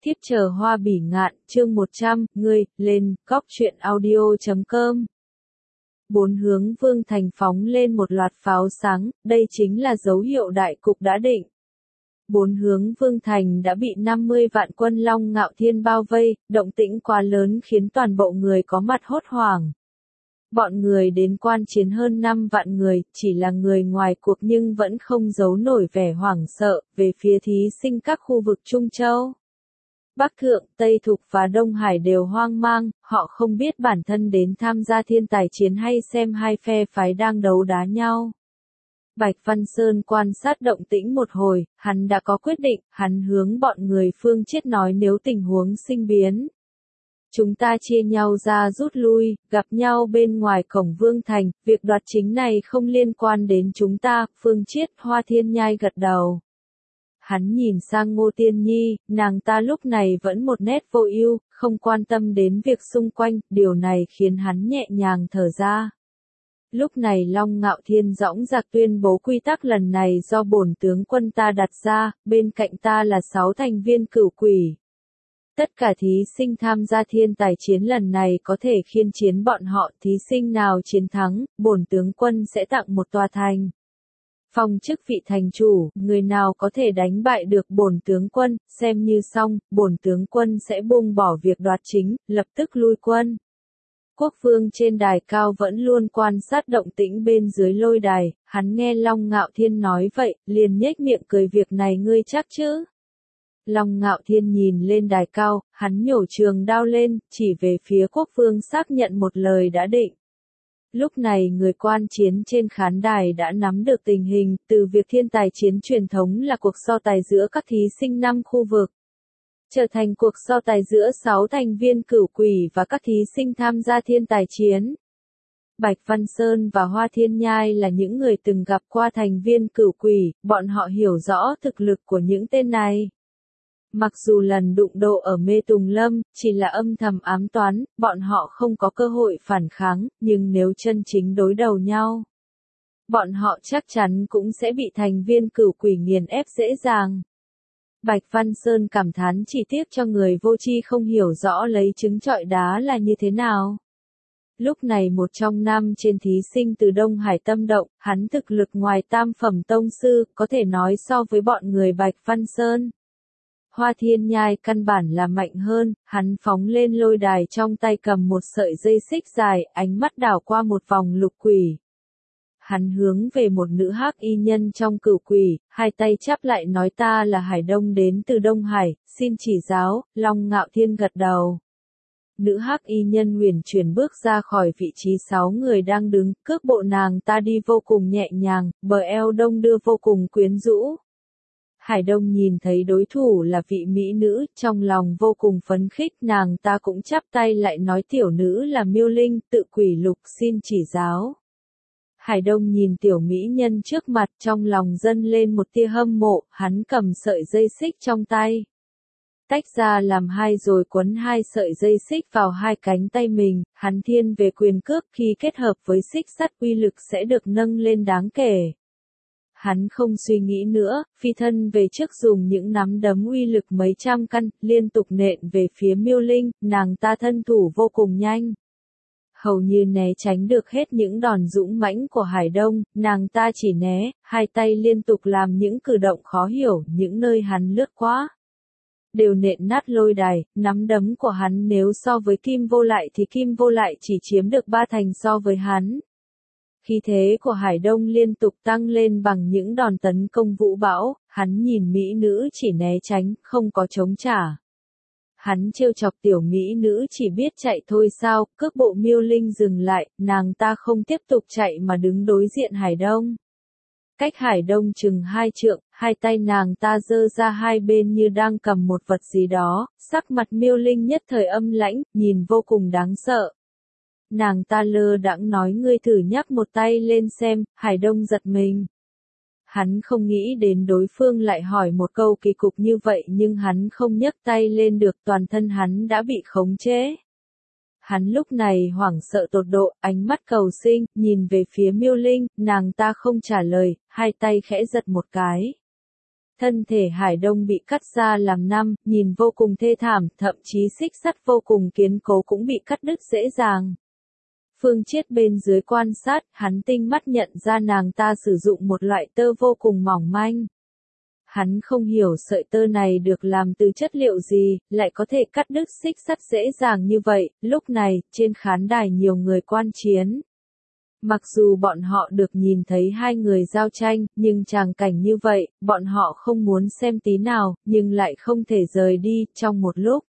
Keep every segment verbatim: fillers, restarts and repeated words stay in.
Thiếp chờ hoa bỉ ngạn, chương một trăm, ngươi, lên, góc truyện audio chấm com. Bốn hướng Vương Thành phóng lên một loạt pháo sáng, đây chính là dấu hiệu đại cục đã định. Bốn hướng Vương Thành đã bị năm mươi vạn quân Long Ngạo Thiên bao vây, động tĩnh quá lớn khiến toàn bộ người có mặt hốt hoảng. Bọn người đến quan chiến hơn năm vạn người, chỉ là người ngoài cuộc nhưng vẫn không giấu nổi vẻ hoảng sợ, về phía thí sinh các khu vực Trung Châu. Bắc Thượng, Tây Thục và Đông Hải đều hoang mang, họ không biết bản thân đến tham gia thiên tài chiến hay xem hai phe phái đang đấu đá nhau. Bạch Văn Sơn quan sát động tĩnh một hồi, hắn đã có quyết định, hắn hướng bọn người Phương Chiết nói nếu tình huống sinh biến. Chúng ta chia nhau ra rút lui, gặp nhau bên ngoài cổng Vương Thành, việc đoạt chính này không liên quan đến chúng ta, Phương Chiết, Hoa Thiên Nhai gật đầu. Hắn nhìn sang Ngô Tiên Nhi, nàng ta lúc này vẫn một nét vô ưu, không quan tâm đến việc xung quanh, điều này khiến hắn nhẹ nhàng thở ra. Lúc này Long Ngạo Thiên dõng dạc tuyên bố quy tắc lần này do bổn tướng quân ta đặt ra, bên cạnh ta là sáu thành viên cửu quỷ. Tất cả thí sinh tham gia thiên tài chiến lần này có thể khiên chiến bọn họ, thí sinh nào chiến thắng, bổn tướng quân sẽ tặng một tòa thành. Phong chức vị thành chủ, người nào có thể đánh bại được bổn tướng quân, xem như xong, bổn tướng quân sẽ buông bỏ việc đoạt chính, lập tức lui quân. Quốc vương trên đài cao vẫn luôn quan sát động tĩnh bên dưới lôi đài, hắn nghe Long Ngạo Thiên nói vậy, liền nhếch miệng cười việc này ngươi chắc chứ. Long Ngạo Thiên nhìn lên đài cao, hắn nhổ trường đao lên, chỉ về phía quốc vương xác nhận một lời đã định. Lúc này người quan chiến trên khán đài đã nắm được tình hình, từ việc thiên tài chiến truyền thống là cuộc so tài giữa các thí sinh năm khu vực, trở thành cuộc so tài giữa sáu thành viên cửu quỷ và các thí sinh tham gia thiên tài chiến. Bạch Văn Sơn và Hoa Thiên Nhai là những người từng gặp qua thành viên cửu quỷ, bọn họ hiểu rõ thực lực của những tên này. Mặc dù lần đụng độ ở Mê Tùng Lâm, chỉ là âm thầm ám toán, bọn họ không có cơ hội phản kháng, nhưng nếu chân chính đối đầu nhau, bọn họ chắc chắn cũng sẽ bị thành viên cửu quỷ nghiền ép dễ dàng. Bạch Văn Sơn cảm thán chỉ tiếc cho người vô tri không hiểu rõ lấy trứng trọi đá là như thế nào. Lúc này một trong năm trên thí sinh từ Đông Hải tâm động, hắn thực lực ngoài tam phẩm tông sư, có thể nói so với bọn người Bạch Văn Sơn. Hoa Thiên Nhai căn bản là mạnh hơn, hắn phóng lên lôi đài trong tay cầm một sợi dây xích dài, ánh mắt đảo qua một vòng lục quỷ. Hắn hướng về một nữ hắc y nhân trong cửu quỷ, hai tay chắp lại nói ta là Hải Đông đến từ Đông Hải, xin chỉ giáo, Long Ngạo Thiên gật đầu. Nữ hắc y nhân huyền chuyển bước ra khỏi vị trí sáu người đang đứng, cước bộ nàng ta đi vô cùng nhẹ nhàng, bờ eo đông đưa vô cùng quyến rũ. Hải Đông nhìn thấy đối thủ là vị mỹ nữ, trong lòng vô cùng phấn khích, nàng ta cũng chắp tay lại nói tiểu nữ là Miêu Linh, tự quỷ lục xin chỉ giáo. Hải Đông nhìn tiểu mỹ nhân trước mặt, trong lòng dâng lên một tia hâm mộ, hắn cầm sợi dây xích trong tay. Tách ra làm hai rồi quấn hai sợi dây xích vào hai cánh tay mình, hắn thiên về quyền cước khi kết hợp với xích sắt uy lực sẽ được nâng lên đáng kể. Hắn không suy nghĩ nữa, phi thân về trước dùng những nắm đấm uy lực mấy trăm cân, liên tục nện về phía Miêu Linh, nàng ta thân thủ vô cùng nhanh. Hầu như né tránh được hết những đòn dũng mãnh của Hải Đông, nàng ta chỉ né, hai tay liên tục làm những cử động khó hiểu, những nơi hắn lướt qua đều nện nát lôi đài, nắm đấm của hắn nếu so với Kim Vô Lại thì Kim Vô Lại chỉ chiếm được ba thành so với hắn. Khí thế của Hải Đông liên tục tăng lên bằng những đòn tấn công vũ bão, hắn nhìn mỹ nữ chỉ né tránh, không có chống trả. Hắn trêu chọc tiểu mỹ nữ chỉ biết chạy thôi sao, cước bộ Miêu Linh dừng lại, nàng ta không tiếp tục chạy mà đứng đối diện Hải Đông. Cách Hải Đông chừng hai trượng, hai tay nàng ta giơ ra hai bên như đang cầm một vật gì đó, sắc mặt Miêu Linh nhất thời âm lãnh, nhìn vô cùng đáng sợ. Nàng ta lơ đãng nói ngươi thử nhắc một tay lên xem, Hải Đông giật mình. Hắn không nghĩ đến đối phương lại hỏi một câu kỳ cục như vậy nhưng hắn không nhấc tay lên được, toàn thân hắn đã bị khống chế. Hắn lúc này hoảng sợ tột độ, ánh mắt cầu sinh, nhìn về phía Miêu Linh, nàng ta không trả lời, hai tay khẽ giật một cái. Thân thể Hải Đông bị cắt ra làm năm, nhìn vô cùng thê thảm, thậm chí xích sắt vô cùng kiên cố cũng bị cắt đứt dễ dàng. Phương Chiết bên dưới quan sát, hắn tinh mắt nhận ra nàng ta sử dụng một loại tơ vô cùng mỏng manh. Hắn không hiểu sợi tơ này được làm từ chất liệu gì, lại có thể cắt đứt xích sắt dễ dàng như vậy. Lúc này, trên khán đài nhiều người quan chiến. Mặc dù bọn họ được nhìn thấy hai người giao tranh, nhưng tràng cảnh như vậy, bọn họ không muốn xem tí nào, nhưng lại không thể rời đi. Trong một lúc,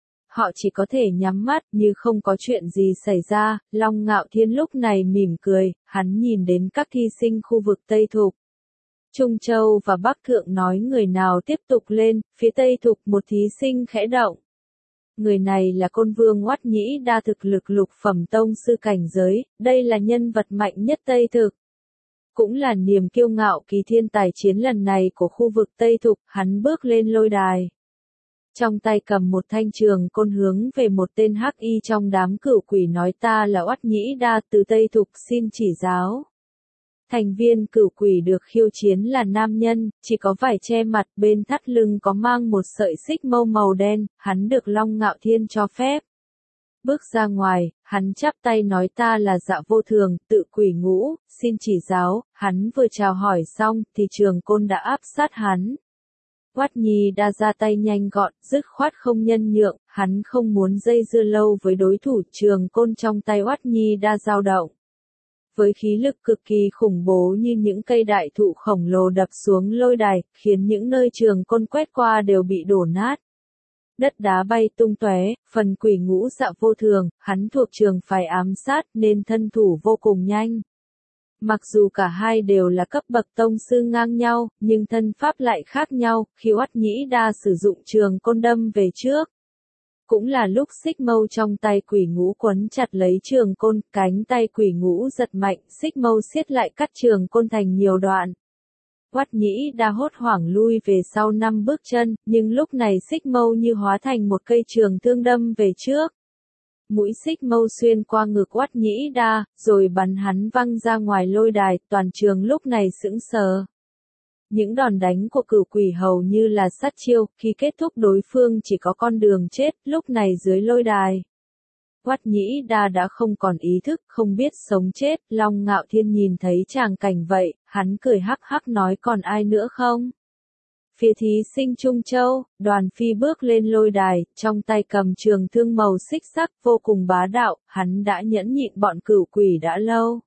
họ chỉ có thể nhắm mắt như không có chuyện gì xảy ra. Long Ngạo Thiên lúc này mỉm cười, hắn nhìn đến các thí sinh khu vực Tây Thục, Trung Châu và Bắc Thượng nói người nào tiếp tục lên. Phía Tây Thục một thí sinh khẽ động. Người này là Côn Vương Oát Nhĩ Đa, thực lực lục phẩm tông sư cảnh giới, đây là nhân vật mạnh nhất Tây Thực. Cũng là niềm kiêu ngạo kỳ thiên tài chiến lần này của khu vực Tây Thục. Hắn bước lên lôi đài, trong tay cầm một thanh trường côn hướng về một tên hắc y trong đám cửu quỷ nói: ta là Oát Nhĩ Đa từ Tây Thục, xin chỉ giáo. Thành viên cửu quỷ được khiêu chiến là nam nhân, chỉ có vải che mặt, bên thắt lưng có mang một sợi xích mâu màu đen, hắn được Long Ngạo Thiên cho phép. Bước ra ngoài, hắn chắp tay nói: ta là Dạ Vô Thường, tự quỷ ngũ, xin chỉ giáo. Hắn vừa chào hỏi xong, thì trường côn đã áp sát hắn. Oát Nhĩ Đa ra tay nhanh gọn, dứt khoát không nhân nhượng, hắn không muốn dây dưa lâu với đối thủ. Trường côn trong tay Oát Nhĩ Đa dao động, với khí lực cực kỳ khủng bố như những cây đại thụ khổng lồ đập xuống lôi đài, khiến những nơi trường côn quét qua đều bị đổ nát. Đất đá bay tung tóe. Phần quỷ ngũ Dạ Vô Thường, hắn thuộc trường phái ám sát nên thân thủ vô cùng nhanh. Mặc dù cả hai đều là cấp bậc tông sư ngang nhau, nhưng thân pháp lại khác nhau. Khi Oát Nhĩ Đa sử dụng trường côn đâm về trước, cũng là lúc xích mâu trong tay quỷ ngũ quấn chặt lấy trường côn, cánh tay quỷ ngũ giật mạnh, xích mâu siết lại cắt trường côn thành nhiều đoạn. Oát Nhĩ Đa hốt hoảng lui về sau năm bước chân, nhưng lúc này xích mâu như hóa thành một cây trường thương đâm về trước. Mũi xích mâu xuyên qua ngực Oát Nhĩ Đa, rồi bắn hắn văng ra ngoài lôi đài, toàn trường lúc này sững sờ. Những đòn đánh của cửu quỷ hầu như là sát chiêu, khi kết thúc đối phương chỉ có con đường chết. Lúc này dưới lôi đài, Oát Nhĩ Đa đã không còn ý thức, không biết sống chết. Long Ngạo Thiên nhìn thấy tràng cảnh vậy, hắn cười hắc hắc nói: còn ai nữa không? Phía thí sinh Trung Châu, Đoàn Phi bước lên lôi đài, trong tay cầm trường thương màu xích sắc vô cùng bá đạo. Hắn đã nhẫn nhịn bọn cửu quỷ đã lâu.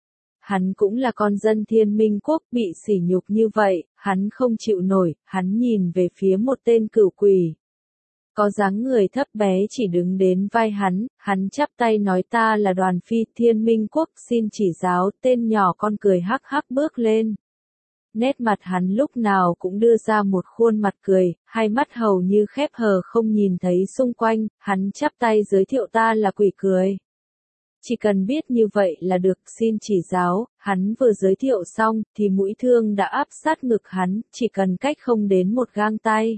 Hắn cũng là con dân Thiên Minh Quốc, bị sỉ nhục như vậy, hắn không chịu nổi. Hắn nhìn về phía một tên cửu quỷ, có dáng người thấp bé chỉ đứng đến vai hắn. Hắn chắp tay nói: ta là Đoàn Phi, Thiên Minh Quốc, xin chỉ giáo. Tên nhỏ con cười hắc hắc bước lên. Nét mặt hắn lúc nào cũng đưa ra một khuôn mặt cười, hai mắt hầu như khép hờ không nhìn thấy xung quanh. Hắn chắp tay giới thiệu: ta là Quỷ Cười. Chỉ cần biết như vậy là được, xin chỉ giáo. Hắn vừa giới thiệu xong, thì mũi thương đã áp sát ngực hắn, chỉ cần cách không đến một gang tay.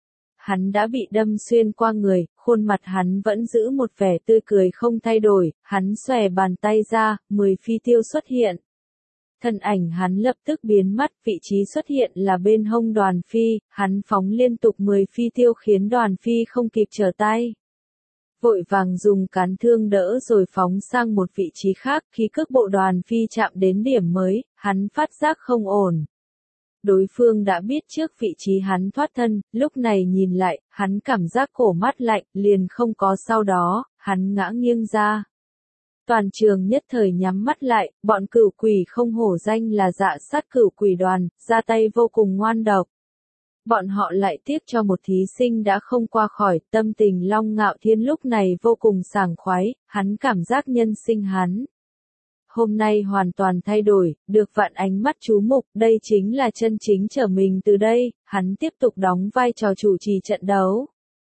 Hắn đã bị đâm xuyên qua người, khuôn mặt hắn vẫn giữ một vẻ tươi cười không thay đổi. Hắn xòe bàn tay ra, mười phi tiêu xuất hiện. Thân ảnh hắn lập tức biến mất, vị trí xuất hiện là bên hông Đoàn Phi. Hắn phóng liên tục mười phi tiêu khiến Đoàn Phi không kịp trở tay, vội vàng dùng cán thương đỡ rồi phóng sang một vị trí khác. Khi cước bộ Đoàn Phi chạm đến điểm mới, hắn phát giác không ổn. Đối phương đã biết trước vị trí hắn thoát thân, lúc này nhìn lại, hắn cảm giác cổ mát lạnh, liền không có sau đó, hắn ngã nghiêng ra. Toàn trường nhất thời nhắm mắt lại, bọn cửu quỷ không hổ danh là Dạ Sát Cửu Quỷ Đoàn, ra tay vô cùng ngoan độc. Bọn họ lại tiếc cho một thí sinh đã không qua khỏi. Tâm tình Long Ngạo Thiên lúc này vô cùng sảng khoái, hắn cảm giác nhân sinh hắn hôm nay hoàn toàn thay đổi, được vạn ánh mắt chú mục. Đây chính là chân chính trở mình từ đây. Hắn tiếp tục đóng vai trò chủ trì trận đấu.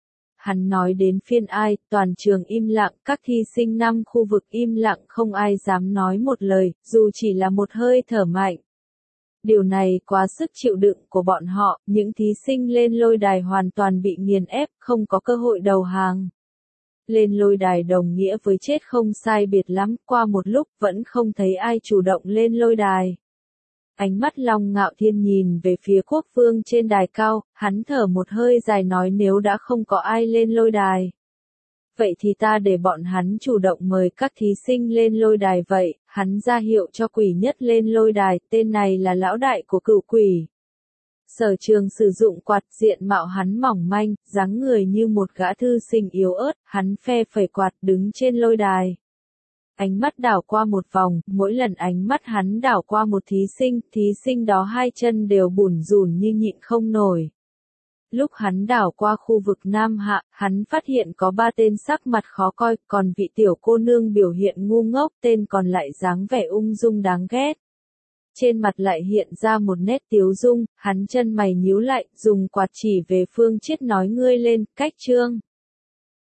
Hắn nói đến phiên ai, toàn trường im lặng, các thí sinh năm khu vực im lặng, không ai dám nói một lời, dù chỉ là một hơi thở mạnh. Điều này quá sức chịu đựng của bọn họ, những thí sinh lên lôi đài hoàn toàn bị nghiền ép, không có cơ hội đầu hàng. Lên lôi đài đồng nghĩa với chết không sai biệt lắm, qua một lúc vẫn không thấy ai chủ động lên lôi đài. Ánh mắt Long Ngạo Thiên nhìn về phía quốc vương trên đài cao, hắn thở một hơi dài nói nếu đã không có ai lên lôi đài. Vậy thì ta để bọn hắn chủ động mời các thí sinh lên lôi đài vậy, hắn ra hiệu cho quỷ nhất lên lôi đài, tên này là lão đại của cựu quỷ. Sở Trường sử dụng quạt, diện mạo hắn mỏng manh, dáng người như một gã thư sinh yếu ớt, hắn phe phẩy quạt đứng trên lôi đài. Ánh mắt đảo qua một vòng, mỗi lần ánh mắt hắn đảo qua một thí sinh, thí sinh đó hai chân đều bủn rủn như nhịn không nổi. Lúc hắn đảo qua khu vực Nam Hạ, hắn phát hiện có ba tên sắc mặt khó coi, còn vị tiểu cô nương biểu hiện ngu ngốc, tên còn lại dáng vẻ ung dung đáng ghét. Trên mặt lại hiện ra một nét tiếu dung, hắn chân mày nhíu lại, dùng quạt chỉ về Phương Chiết nói ngươi lên, cách trương.